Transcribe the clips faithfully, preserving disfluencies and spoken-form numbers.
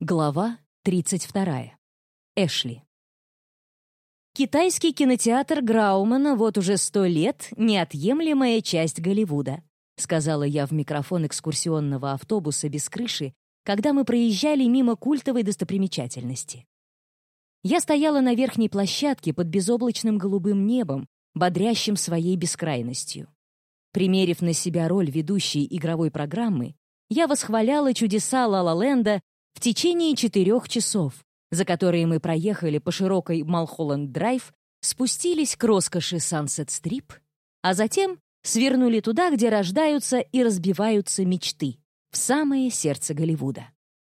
Глава тридцать вторая. Эшли. Китайский кинотеатр Граумана вот уже сто лет — неотъемлемая часть Голливуда, сказала я в микрофон экскурсионного автобуса без крыши, когда мы проезжали мимо культовой достопримечательности. Я стояла на верхней площадке под безоблачным голубым небом, бодрящим своей бескрайностью. Примерив на себя роль ведущей игровой программы, я восхваляла чудеса Ла-Ла-Ленда в течение четырех часов, за которые мы проехали по широкой Малхолланд-драйв, спустились к роскоши Сансет-Стрип, а затем свернули туда, где рождаются и разбиваются мечты, в самое сердце Голливуда.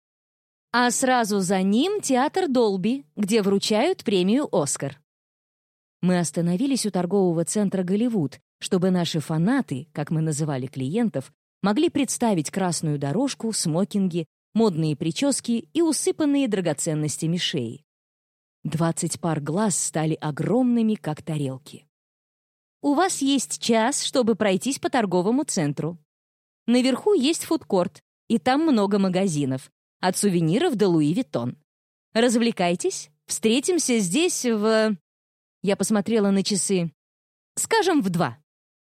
А сразу за ним театр Долби, где вручают премию «Оскар». Мы остановились у торгового центра «Голливуд», чтобы наши фанаты, как мы называли клиентов, могли представить красную дорожку, смокинги, модные прически и усыпанные драгоценностями шеи. Двадцать пар глаз стали огромными, как тарелки. У вас есть час, чтобы пройтись по торговому центру. Наверху есть фудкорт, и там много магазинов, от сувениров до Луи Виттон. Развлекайтесь, встретимся здесь в... Я посмотрела на часы. Скажем, в два.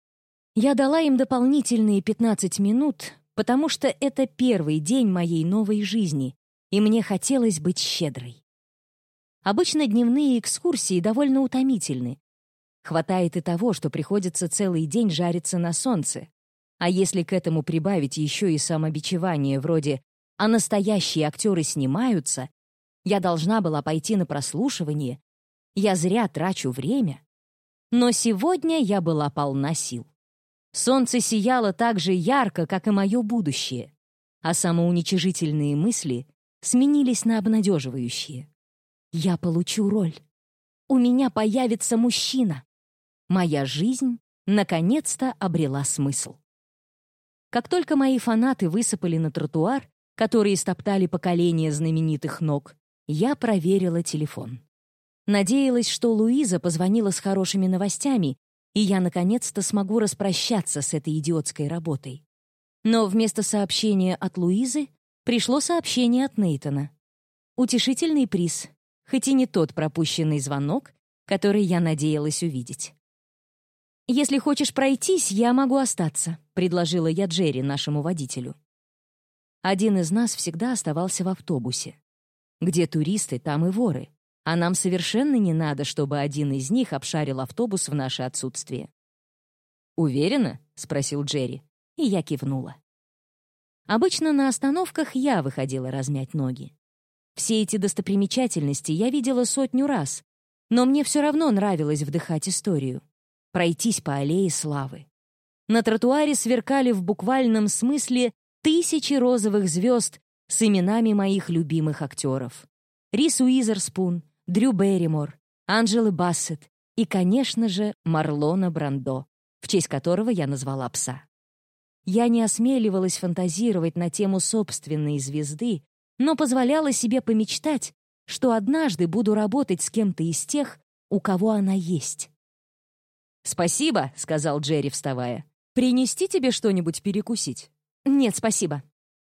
Я дала им дополнительные пятнадцать минут, потому что это первый день моей новой жизни, и мне хотелось быть щедрой. Обычно дневные экскурсии довольно утомительны. Хватает и того, что приходится целый день жариться на солнце. А если к этому прибавить еще и самобичевание вроде «а настоящие актеры снимаются», я должна была пойти на прослушивание, я зря трачу время. Но сегодня я была полна сил. Солнце сияло так же ярко, как и мое будущее, а самоуничижительные мысли сменились на обнадеживающие. Я получу роль. У меня появится мужчина. Моя жизнь наконец-то обрела смысл. Как только мои фанаты высыпали на тротуар, который истоптали поколения знаменитых ног, я проверила телефон. Надеялась, что Луиза позвонила с хорошими новостями, и я наконец-то смогу распрощаться с этой идиотской работой. Но вместо сообщения от Луизы пришло сообщение от Нейтана. Утешительный приз, хоть и не тот пропущенный звонок, который я надеялась увидеть. «Если хочешь пройтись, я могу остаться», — предложила я Джерри, нашему водителю. Один из нас всегда оставался в автобусе. Где туристы, там и воры. А нам совершенно не надо, чтобы один из них обшарил автобус в наше отсутствие. «Уверена?» — спросил Джерри, и я кивнула. Обычно на остановках я выходила размять ноги. Все эти достопримечательности я видела сотню раз, но мне все равно нравилось вдыхать историю, пройтись по аллее славы. На тротуаре сверкали в буквальном смысле тысячи розовых звезд с именами моих любимых актеров. Риз Уизерспун, Дрю Берримор, Анджелы Бассет и, конечно же, Марлона Брандо, в честь которого я назвала пса. Я не осмеливалась фантазировать на тему собственной звезды, но позволяла себе помечтать, что однажды буду работать с кем-то из тех, у кого она есть. «Спасибо», — сказал Джерри, вставая. «Принести тебе что-нибудь перекусить?» «Нет, спасибо».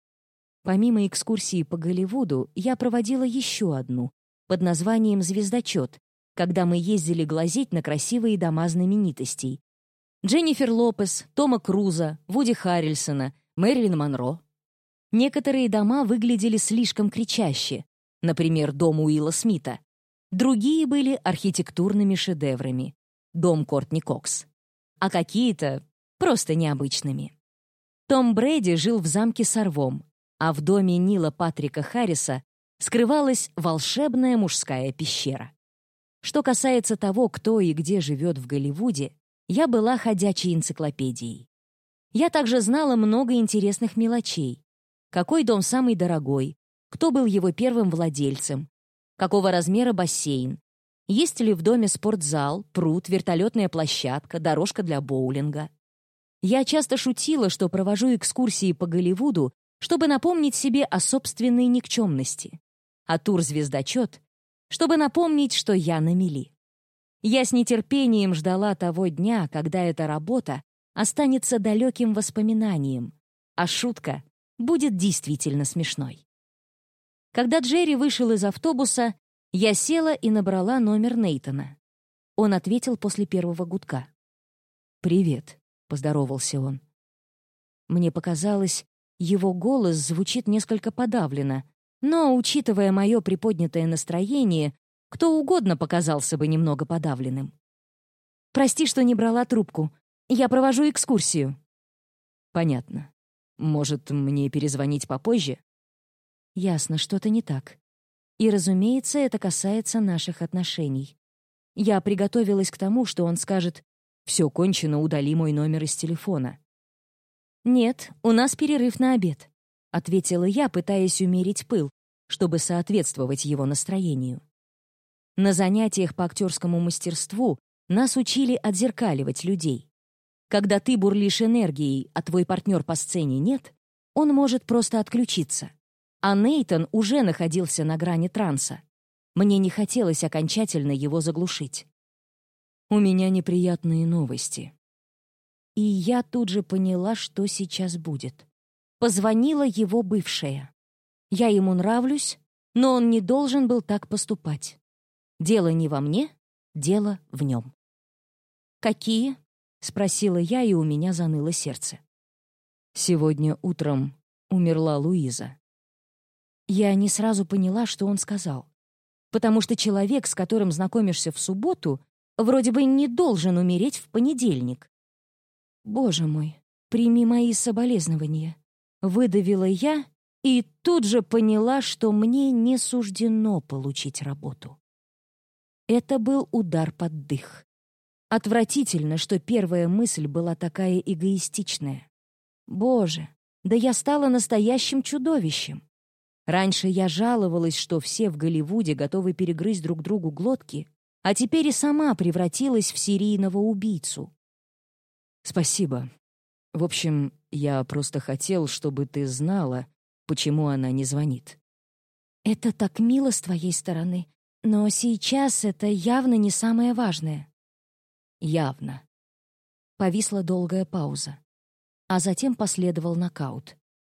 Помимо экскурсии по Голливуду, я проводила еще одну, под названием «Звездочет», когда мы ездили глазеть на красивые дома знаменитостей. Дженнифер Лопес, Тома Круза, Вуди Харрельсона, Мэрилин Монро. Некоторые дома выглядели слишком кричаще, например, дом Уилла Смита. Другие были архитектурными шедеврами, дом Кортни Кокс. А какие-то просто необычными. Том Брэди жил в замке Сорвом, а в доме Нила Патрика Харриса скрывалась волшебная мужская пещера. Что касается того, кто и где живет в Голливуде, я была ходячей энциклопедией. Я также знала много интересных мелочей. Какой дом самый дорогой, кто был его первым владельцем, какого размера бассейн, есть ли в доме спортзал, пруд, вертолетная площадка, дорожка для боулинга. Я часто шутила, что провожу экскурсии по Голливуду, чтобы напомнить себе о собственной никчемности, а тур «Звездочет», чтобы напомнить, что я на мели. Я с нетерпением ждала того дня, когда эта работа останется далеким воспоминанием, а шутка будет действительно смешной. Когда Джерри вышел из автобуса, я села и набрала номер Нейтана. Он ответил после первого гудка. «Привет», — поздоровался он. Мне показалось, его голос звучит несколько подавленно, но, учитывая мое приподнятое настроение, кто угодно показался бы немного подавленным. «Прости, что не брала трубку. Я провожу экскурсию». «Понятно. Может, мне перезвонить попозже?» Ясно, что-то не так. И, разумеется, это касается наших отношений. Я приготовилась к тому, что он скажет: «Все кончено, удали мой номер из телефона». «Нет, у нас перерыв на обед», — ответила я, пытаясь умерить пыл, чтобы соответствовать его настроению. На занятиях по актерскому мастерству нас учили отзеркаливать людей. Когда ты бурлишь энергией, а твой партнер по сцене нет, он может просто отключиться. А Нейтан уже находился на грани транса. Мне не хотелось окончательно его заглушить. «У меня неприятные новости». И я тут же поняла, что сейчас будет. Позвонила его бывшая. Я ему нравлюсь, но он не должен был так поступать. Дело не во мне, дело в нем. «Какие?» — спросила я, и у меня заныло сердце. «Сегодня утром умерла Луиза». Я не сразу поняла, что он сказал. Потому что человек, с которым знакомишься в субботу, вроде бы не должен умереть в понедельник. «Боже мой, прими мои соболезнования», — выдавила я и тут же поняла, что мне не суждено получить работу. Это был удар под дых. Отвратительно, что первая мысль была такая эгоистичная. Боже, да я стала настоящим чудовищем. Раньше я жаловалась, что все в Голливуде готовы перегрызть друг другу глотки, а теперь и сама превратилась в серийного убийцу. «Спасибо. В общем, я просто хотел, чтобы ты знала, почему она не звонит». «Это так мило с твоей стороны, но сейчас это явно не самое важное». «Явно». Повисла долгая пауза, а затем последовал нокаут.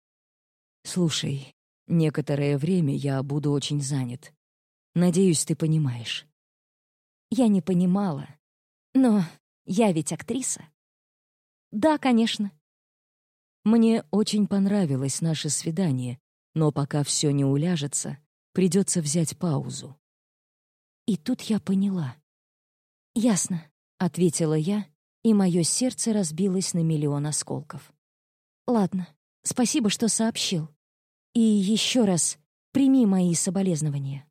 «Слушай, некоторое время я буду очень занят. Надеюсь, ты понимаешь». Я не понимала. Но я ведь актриса. Да, конечно. Мне очень понравилось наше свидание, но пока все не уляжется, придется взять паузу. И тут я поняла. «Ясно», — ответила я, и мое сердце разбилось на миллион осколков. «Ладно, спасибо, что сообщил. И еще раз прими мои соболезнования».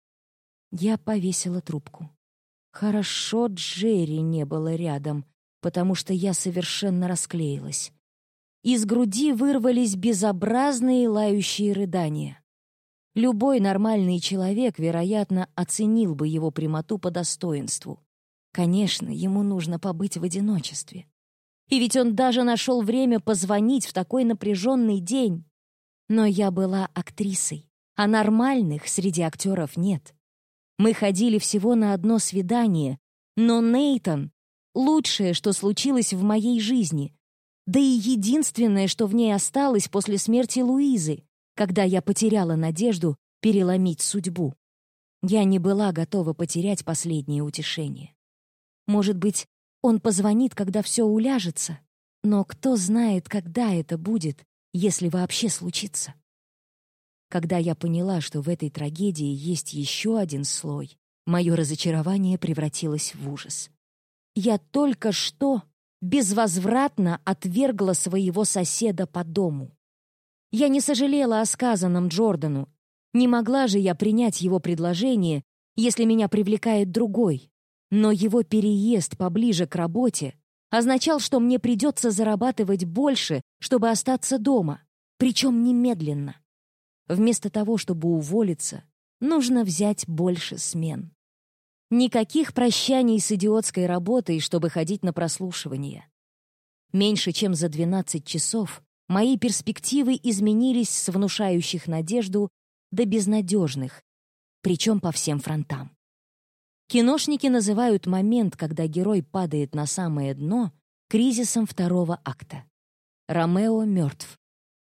Я повесила трубку. Хорошо Джерри не было рядом, потому что я совершенно расклеилась. Из груди вырвались безобразные лающие рыдания. Любой нормальный человек, вероятно, оценил бы его прямоту по достоинству. Конечно, ему нужно побыть в одиночестве. И ведь он даже нашел время позвонить в такой напряженный день. Но я была актрисой, а нормальных среди актеров нет. Мы ходили всего на одно свидание, но Нейтан — лучшее, что случилось в моей жизни, да и единственное, что в ней осталось после смерти Луизы, когда я потеряла надежду переломить судьбу. Я не была готова потерять последнее утешение. Может быть, он позвонит, когда все уляжется, но кто знает, когда это будет, если вообще случится. Когда я поняла, что в этой трагедии есть еще один слой, мое разочарование превратилось в ужас. Я только что безвозвратно отвергла своего соседа по дому. Я не сожалела о сказанном Джордану. Не могла же я принять его предложение, если меня привлекает другой. Но его переезд поближе к работе означал, что мне придется зарабатывать больше, чтобы остаться дома, причем немедленно. Вместо того, чтобы уволиться, нужно взять больше смен. Никаких прощаний с идиотской работой, чтобы ходить на прослушивание. Меньше чем за двенадцать часов мои перспективы изменились с внушающих надежду до безнадежных, причем по всем фронтам. Киношники называют момент, когда герой падает на самое дно, кризисом второго акта. Ромео мертв.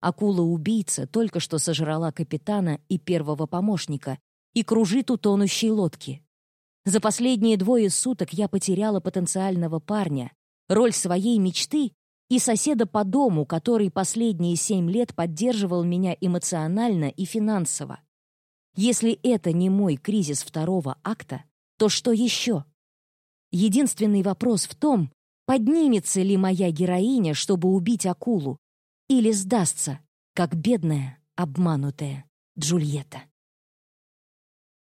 Акула-убийца только что сожрала капитана и первого помощника и кружит у тонущей лодки. За последние двое суток я потеряла потенциального парня, роль своей мечты и соседа по дому, который последние семь лет поддерживал меня эмоционально и финансово. Если это не мой кризис второго акта, то что еще? Единственный вопрос в том, поднимется ли моя героиня, чтобы убить акулу, или сдастся, как бедная, обманутая Джульетта.